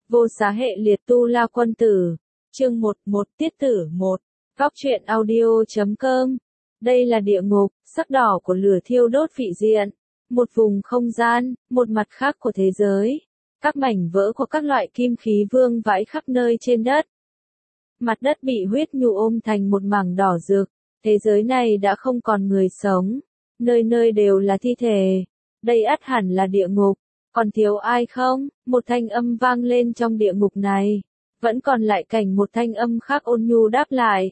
Vô Xá Hệ Liệt Tu La Quân Tử. Chương 11 Tiết tử 1. Góc truyện audio.com. Đây là địa ngục, sắc đỏ của lửa thiêu đốt vị diện. Một vùng không gian, một mặt khác của thế giới. Các mảnh vỡ của các loại kim khí vương vãi khắp nơi trên đất. Mặt đất bị huyết nhu ôm thành một mảng đỏ rực. Thế giới này đã không còn người sống. Nơi nơi đều là thi thể. Đây ắt hẳn là địa ngục. Còn thiếu ai không? Một thanh âm vang lên trong địa ngục này. Vẫn còn lại cảnh một thanh âm khác ôn nhu đáp lại.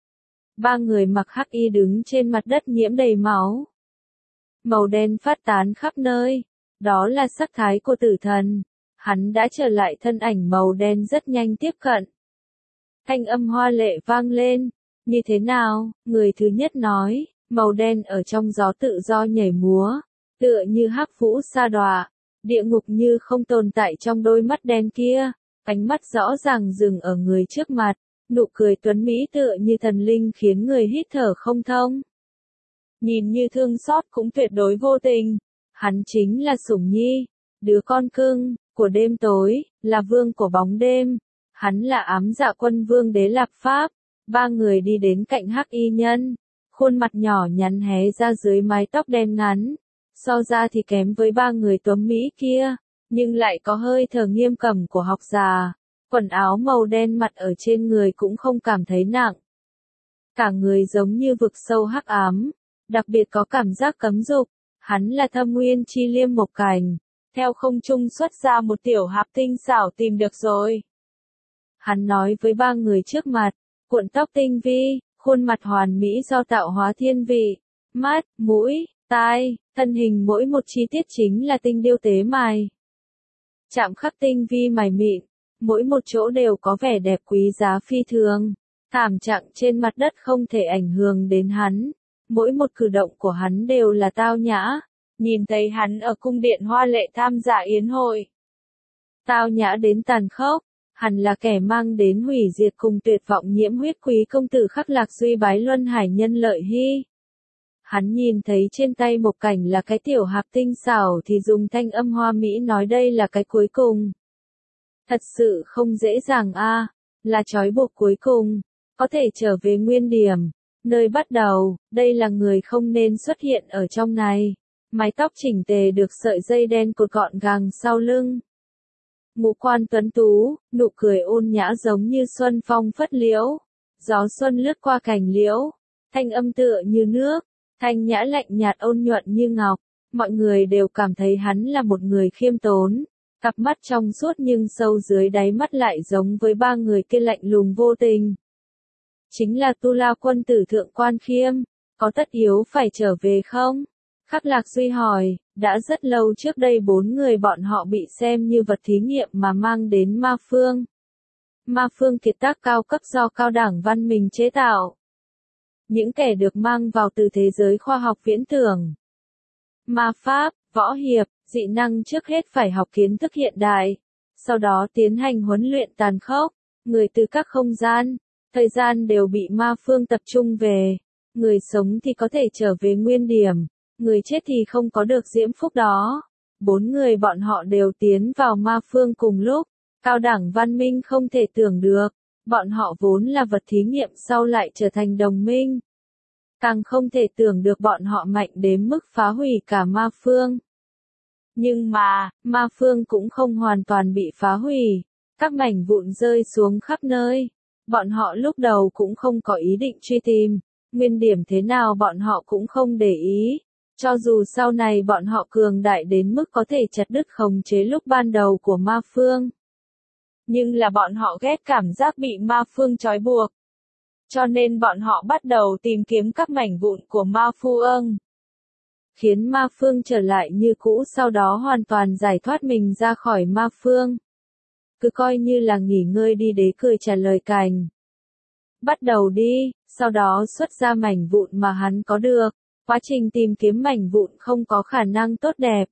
Ba người mặc hắc y đứng trên mặt đất nhiễm đầy máu. Màu đen phát tán khắp nơi. Đó là sắc thái của tử thần. Hắn đã trở lại, thân ảnh màu đen rất nhanh tiếp cận. Thanh âm hoa lệ vang lên. Như thế nào? Người thứ nhất nói. Màu đen ở trong gió tự do nhảy múa. Tựa như hắc vũ sa đọa. Địa ngục như không tồn tại trong đôi mắt đen kia. Ánh mắt rõ ràng dừng ở người trước mặt. Nụ cười tuấn mỹ tựa như thần linh khiến người hít thở không thông. Nhìn như thương xót cũng tuyệt đối vô tình. Hắn chính là Sủng Nhi, đứa con cưng của đêm tối, là vương của bóng đêm. Hắn là Ám Dạ Quân Vương Đế Lạp Pháp. Ba người đi đến cạnh hắc y nhân. Khuôn mặt nhỏ nhắn hé ra dưới mái tóc đen ngắn. So ra thì kém với ba người tuấn mỹ kia, nhưng lại có hơi thở nghiêm cẩm của học già. Quần áo màu đen mặt ở trên người cũng không cảm thấy nặng. Cả người giống như vực sâu hắc ám, đặc biệt có cảm giác cấm dục. Hắn là Thâm Nguyên Chi Liêm Mộc Cảnh, theo không trung xuất ra một tiểu hạp tinh xảo tìm được rồi. Hắn nói với ba người trước mặt, cuộn tóc tinh vi, khuôn mặt hoàn mỹ do tạo hóa thiên vị, mắt, mũi, tai, thân hình mỗi một chi tiết chính là tinh điêu tế mài. Chạm khắc tinh vi mài mịn, mỗi một chỗ đều có vẻ đẹp quý giá phi thường. Thảm trạng trên mặt đất không thể ảnh hưởng đến hắn. Mỗi một cử động của hắn đều là tao nhã. Nhìn thấy hắn ở cung điện hoa lệ tham gia yến hội. Tao nhã đến tàn khốc. Hắn là kẻ mang đến hủy diệt cùng tuyệt vọng nhiễm huyết quý công tử Khắc Lạc Duy bái luân hải nhân Lợi Hy. Hắn nhìn thấy trên tay Mộc Cảnh là cái tiểu hạp tinh xảo thì dùng thanh âm hoa mỹ nói đây là cái cuối cùng. Thật sự không dễ dàng a, là trói buộc cuối cùng, có thể trở về nguyên điểm, nơi bắt đầu. Đây là người không nên xuất hiện ở trong này. Mái tóc chỉnh tề được sợi dây đen cột gọn gàng sau lưng. Ngũ quan tuấn tú, nụ cười ôn nhã giống như xuân phong phất liễu. Gió xuân lướt qua cành liễu, thanh âm tựa như nước, thanh nhã lạnh nhạt ôn nhuận như ngọc. Mọi người đều cảm thấy hắn là một người khiêm tốn. Cặp mắt trong suốt nhưng sâu dưới đáy mắt lại giống với ba người kia lạnh lùng vô tình. Chính là Tu La Quân Tử Thượng Quan Khiêm, có tất yếu phải trở về không? Khắc Lạc Duy hỏi, đã rất lâu trước đây bốn người bọn họ bị xem như vật thí nghiệm mà mang đến Ma Phương. Ma Phương kiệt tác cao cấp do cao đẳng văn minh chế tạo. Những kẻ được mang vào từ thế giới khoa học viễn tưởng. Ma pháp, võ hiệp, dị năng trước hết phải học kiến thức hiện đại. Sau đó tiến hành huấn luyện tàn khốc. Người từ các không gian, thời gian đều bị Ma Phương tập trung về. Người sống thì có thể trở về nguyên điểm. Người chết thì không có được diễm phúc đó. Bốn người bọn họ đều tiến vào Ma Phương cùng lúc. Cao đẳng văn minh không thể tưởng được. Bọn họ vốn là vật thí nghiệm sau lại trở thành đồng minh. Càng không thể tưởng được bọn họ mạnh đến mức phá hủy cả Ma Phương. Nhưng mà, Ma Phương cũng không hoàn toàn bị phá hủy. Các mảnh vụn rơi xuống khắp nơi. Bọn họ lúc đầu cũng không có ý định truy tìm. Nguyên điểm thế nào bọn họ cũng không để ý. Cho dù sau này bọn họ cường đại đến mức có thể chặt đứt khống chế lúc ban đầu của Ma Phương. Nhưng là bọn họ ghét cảm giác bị Ma Phương trói buộc. Cho nên bọn họ bắt đầu tìm kiếm các mảnh vụn của Ma Phương. Khiến Ma Phương trở lại như cũ, sau đó hoàn toàn giải thoát mình ra khỏi Ma Phương. Cứ coi như là nghỉ ngơi đi, đế cười trả lời Cành. Bắt đầu đi, sau đó xuất ra mảnh vụn mà hắn có được. Quá trình tìm kiếm mảnh vụn không có khả năng tốt đẹp.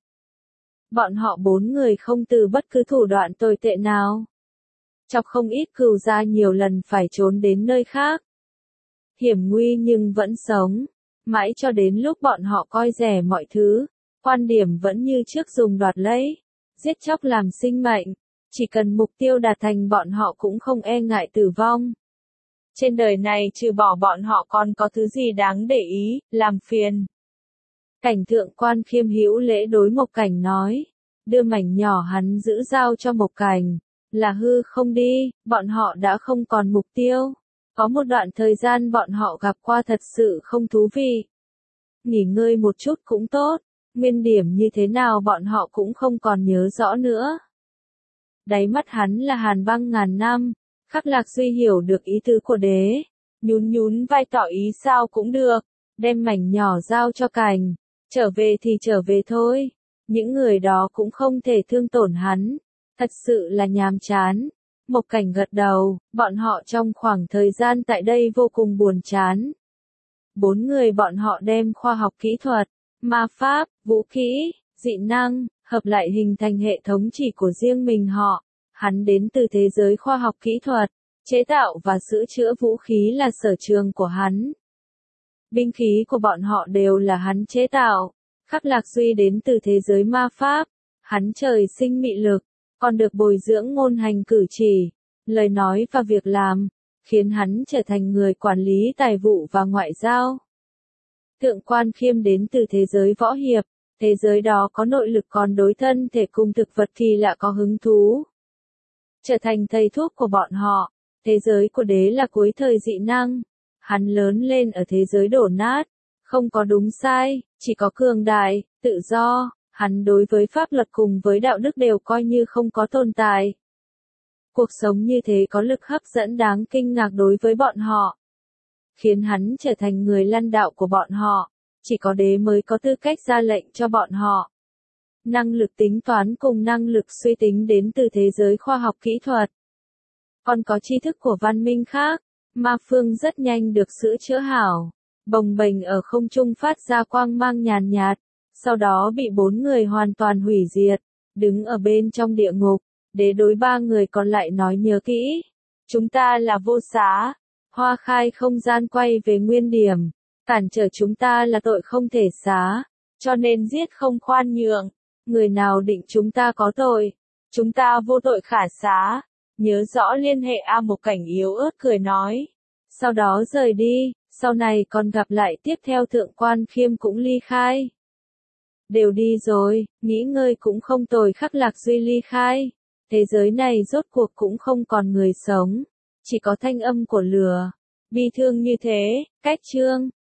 Bọn họ bốn người không từ bất cứ thủ đoạn tồi tệ nào. Chọc không ít cừu gia nhiều lần phải trốn đến nơi khác. Hiểm nguy nhưng vẫn sống. Mãi cho đến lúc bọn họ coi rẻ mọi thứ. Quan điểm vẫn như trước, dùng đoạt lấy, giết chóc làm sinh mệnh. Chỉ cần mục tiêu đạt thành bọn họ cũng không e ngại tử vong. Trên đời này trừ bỏ bọn họ còn có thứ gì đáng để ý, làm phiền. Cảnh Thượng Quan Khiêm hữu lễ đối Mộc Cảnh nói, đưa mảnh nhỏ hắn giữ giao cho Mộc Cảnh, là hư không đi, bọn họ đã không còn mục tiêu. Có một đoạn thời gian bọn họ gặp qua thật sự không thú vị. Nghỉ ngơi một chút cũng tốt, nguyên điểm như thế nào bọn họ cũng không còn nhớ rõ nữa. Đáy mắt hắn là hàn băng ngàn năm, Khắc Lạc Duy hiểu được ý tứ của đế, nhún nhún vai tỏ ý sao cũng được, đem mảnh nhỏ giao cho Cảnh, trở về thì trở về thôi, những người đó cũng không thể thương tổn hắn, thật sự là nhàm chán. Mộc Cảnh gật đầu, bọn họ trong khoảng thời gian tại đây vô cùng buồn chán. 4 người bọn họ đem khoa học kỹ thuật, ma pháp, vũ khí, dị năng, hợp lại hình thành hệ thống chỉ của riêng mình họ. Hắn đến từ thế giới khoa học kỹ thuật, chế tạo và sửa chữa vũ khí là sở trường của hắn. Binh khí của bọn họ đều là hắn chế tạo. Khắc Lạc Duy đến từ thế giới ma pháp, hắn trời sinh mị lực, còn được bồi dưỡng ngôn hành cử chỉ, lời nói và việc làm, khiến hắn trở thành người quản lý tài vụ và ngoại giao. Thượng Quan Khiêm đến từ thế giới võ hiệp, thế giới đó có nội lực còn đối thân thể cùng thực vật thì lạ có hứng thú. Trở thành thầy thuốc của bọn họ, thế giới của đế là cuối thời dị năng, hắn lớn lên ở thế giới đổ nát, không có đúng sai, chỉ có cường đại, tự do, hắn đối với pháp luật cùng với đạo đức đều coi như không có tồn tại. Cuộc sống như thế có lực hấp dẫn đáng kinh ngạc đối với bọn họ, khiến hắn trở thành người lãnh đạo của bọn họ, chỉ có đế mới có tư cách ra lệnh cho bọn họ. Năng lực tính toán cùng năng lực suy tính đến từ thế giới khoa học kỹ thuật. Còn có tri thức của văn minh khác, ma phương rất nhanh được sửa chữa hảo, bồng bềnh ở không trung phát ra quang mang nhàn nhạt, sau đó bị 4 người hoàn toàn hủy diệt, đứng ở bên trong địa ngục, đế đối 3 người còn lại nói nhớ kỹ. Chúng ta là vô xá, hoa khai không gian quay về nguyên điểm, cản trở chúng ta là tội không thể xá, cho nên giết không khoan nhượng. Người nào định chúng ta có tội, chúng ta vô tội khả xá, nhớ rõ liên hệ A. Mộc Cảnh yếu ớt cười nói. Sau đó rời đi, sau này còn gặp lại tiếp theo Thượng Quan Khiêm cũng ly khai. Đều đi rồi, nghỉ ngơi cũng không tồi. Khắc Lạc Duy ly khai. Thế giới này rốt cuộc cũng không còn người sống, chỉ có thanh âm của lửa. Bi thương như thế, cách chương.